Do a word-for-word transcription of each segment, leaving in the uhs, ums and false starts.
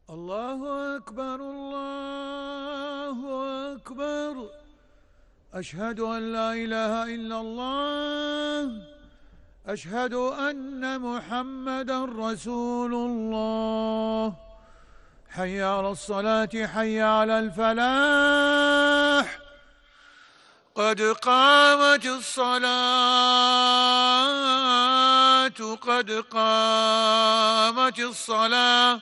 الله أكبر الله أكبر. أشهد أن لا إله إلا الله. أشهد أن محمدا رسول الله. حي على الصلاة، حي على الفلاح، قد قامت الصلاة، قد قامت الصلاة.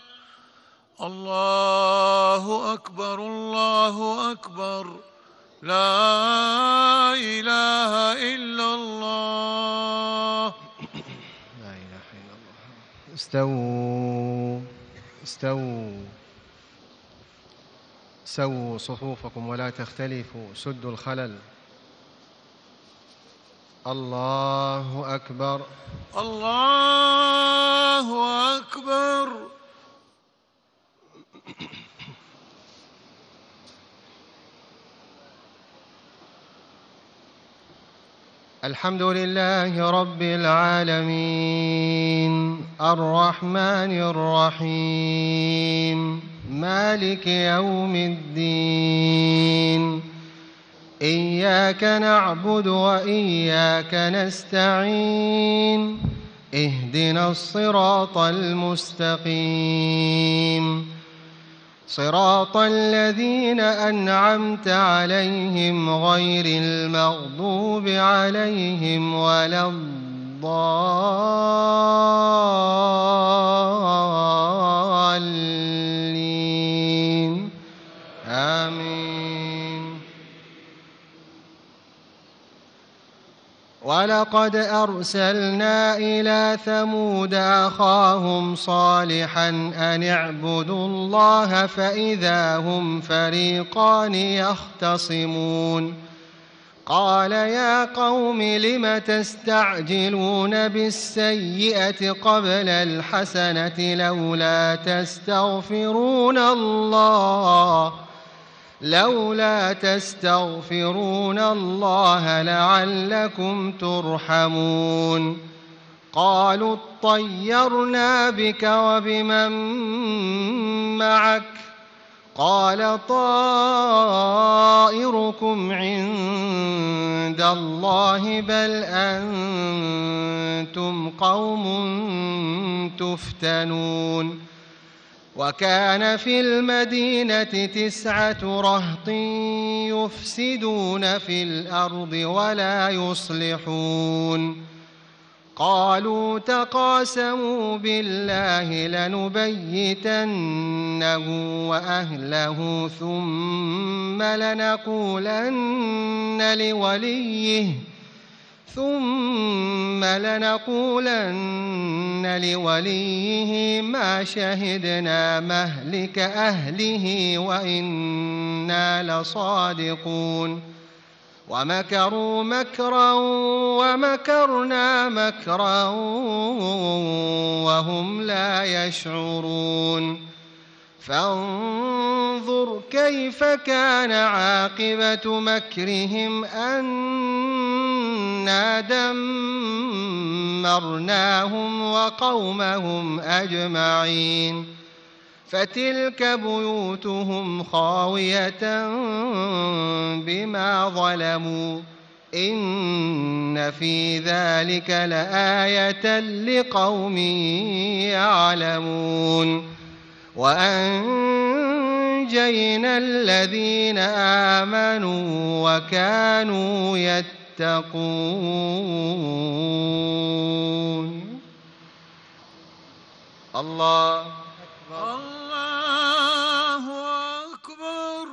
الله أكبر الله أكبر. لا إله إلا الله. لا إله إلا الله. استووا استووا سووا صفوفكم ولا تختلفوا، سدوا الخلل. الله أكبر الله أكبر. الحمد لله رب العالمين، الرحمن الرحيم، مالك يوم الدين. إياك نعبد وإياك نستعين، اهدنا الصراط المستقيم، صراط الذين أنعمت عليهم غير المغضوب عليهم ولا الضالين. آمين. ولقد أرسلنا إلى ثمود أخاهم صالحا أن اعبدوا الله فإذا هم فريقان يختصمون. قال يا قوم لم تستعجلون بالسيئة قبل الحسنة لولا تستغفرون الله لولا تستغفرون الله لعلكم ترحمون. قالوا اطيرنا بك وبمن معك. قال طائركم عند الله بل أنتم قوم تفتنون. وكان في المدينة تسعة رهط يفسدون في الأرض ولا يصلحون. قالوا تقاسموا بالله لنبيتنه وأهله ثم لنقولن لوليه ثم لنقولن لوليه ما شهدنا مهلك أهله وإنا لصادقون. ومكروا مكرا ومكرنا مكرا وهم لا يشعرون. فانظر كيف كان عاقبة مكرهم أنا دمرناهم وقومهم أجمعين. فتلك بيوتهم خاوية بما ظلموا. إن في ذلك لآية لقوم يعلمون. وأنجينا الذين آمنوا وكانوا يتقون. الله أكبر. الله أكبر.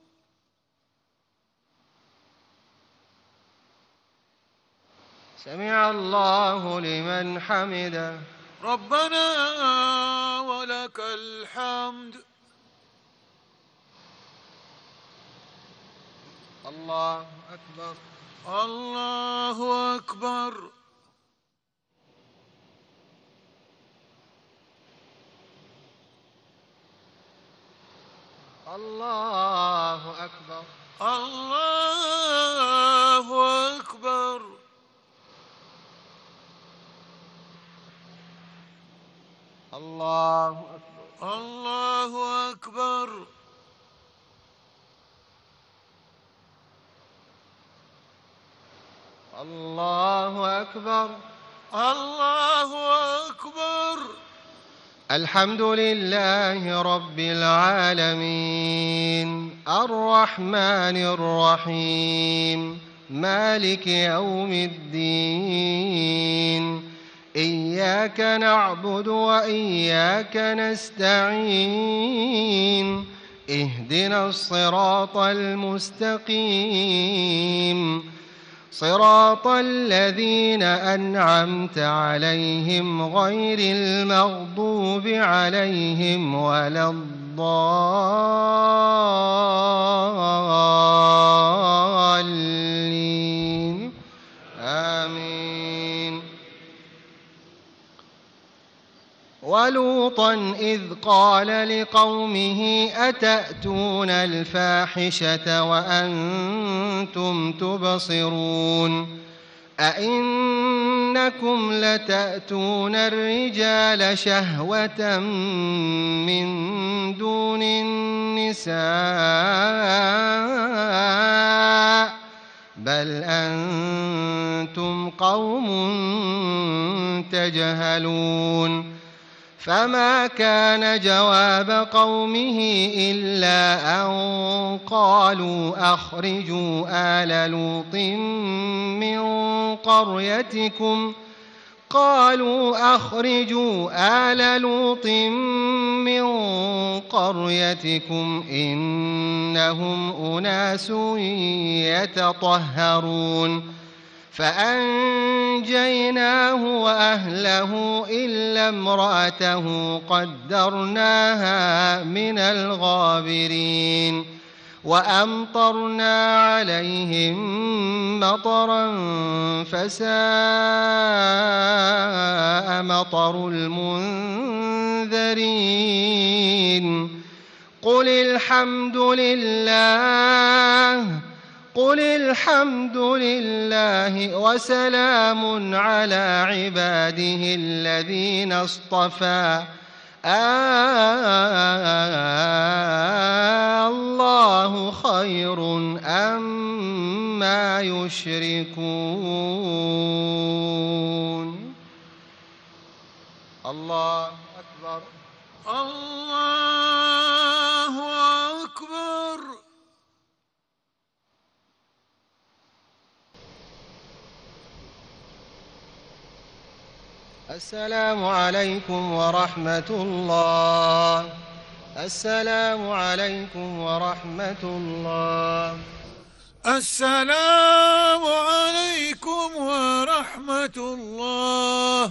سمع الله لمن حمده. ربنا ولك الحمد. الله أكبر. الله أكبر. الله أكبر. الله أكبر. الله أكبر. الله أكبر. الله أكبر. الله أكبر. الحمد لله رب العالمين الرحمن الرحيم مالك يوم الدين إياك نعبد وإياك نستعين اهدنا الصراط المستقيم صراط الذين أنعمت عليهم غير المغضوب عليهم ولا الضالين آمين. ولوطا إذ قال لقومه أتأتون الفاحشة وأنتم تبصرون أئنكم لتأتون الرجال شهوة من دون النساء بل أنتم قوم تجهلون. فما كان جواب قومه إلا أن قالوا أخرجوا آل لوط من قريتكم قالوا أخرجوا آل لوط من قريتكم إنهم أناس يتطهرون. فأنجيناه وأهله إلا امرأته قدرناها من الغابرين. وأمطرنا عليهم مطرا فساء مطر المنذرين. قل الحمد لله قل الحمد لله وسلام على عباده الذين اصطفى الله خير أما يشركون. الله أكبر. الله أكبر. السلام عليكم ورحمة الله. السلام عليكم ورحمة الله. السلام عليكم ورحمة الله.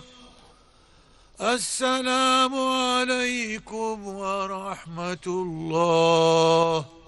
السلام عليكم ورحمة الله.